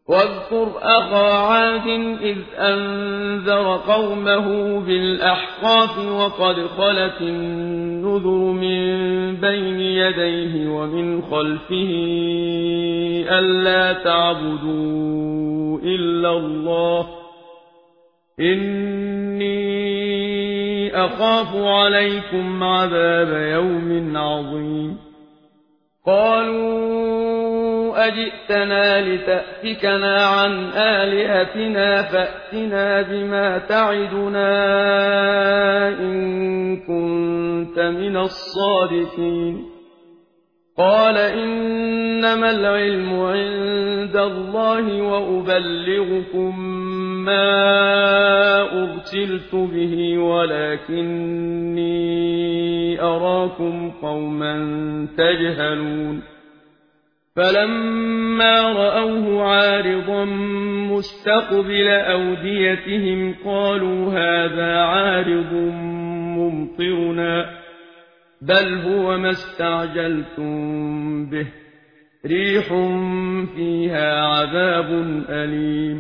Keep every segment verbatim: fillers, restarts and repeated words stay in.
واذكر أخا عاد إذ أنذر قومه بالأحقاف وقد خلت النذر من بين يديه ومن خلفه ألا تعبدوا إلا الله إني أخاف عليكم عذاب يوم عظيم قالوا أجئتنا لتأفكنا عن آلهتنا فأتنا بما تعدنا إن كنت من الصادقين قال إنما العلم عند الله وأبلغكم ما أرسلت به ولكني أراكم قوما تجهلون فلما رأوه عارضا مستقبل أوديتهم قالوا هذا عارض ممطرنا بل هو ما استعجلتم به ريح فيها عذاب أليم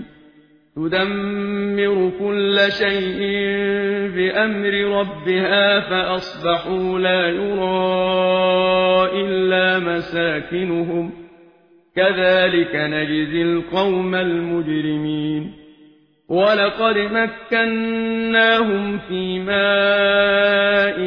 تدمر كل شيء بأمر ربها فأصبحوا لا يرى إلا مساكنهم كذلك نجزي القوم المجرمين ولقد مكناهم في ماء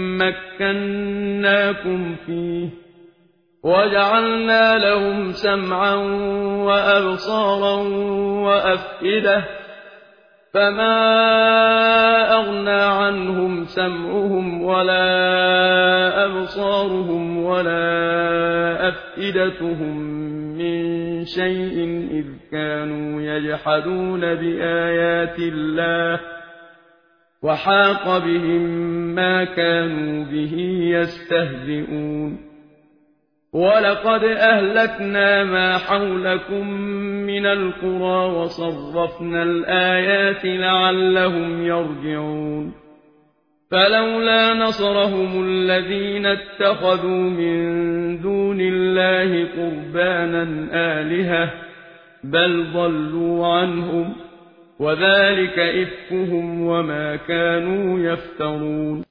مكناكم فيه وجعلنا لهم سمعا وأبصارا وأفئدة فما أغنى عنهم سمعهم ولا أبصارهم ولا أفئدتهم من شيء إذ كانوا يجحدون بآيات الله وحاق بهم ما كانوا به يستهزئون ولقد أهلكنا ما حولكم من القرى وصرفنا الآيات لعلهم يرجعون فلولا نصرهم الذين اتخذوا من دون الله قربانا آلهة بل ضلوا عنهم وذلك إفكهم وما كانوا يفترون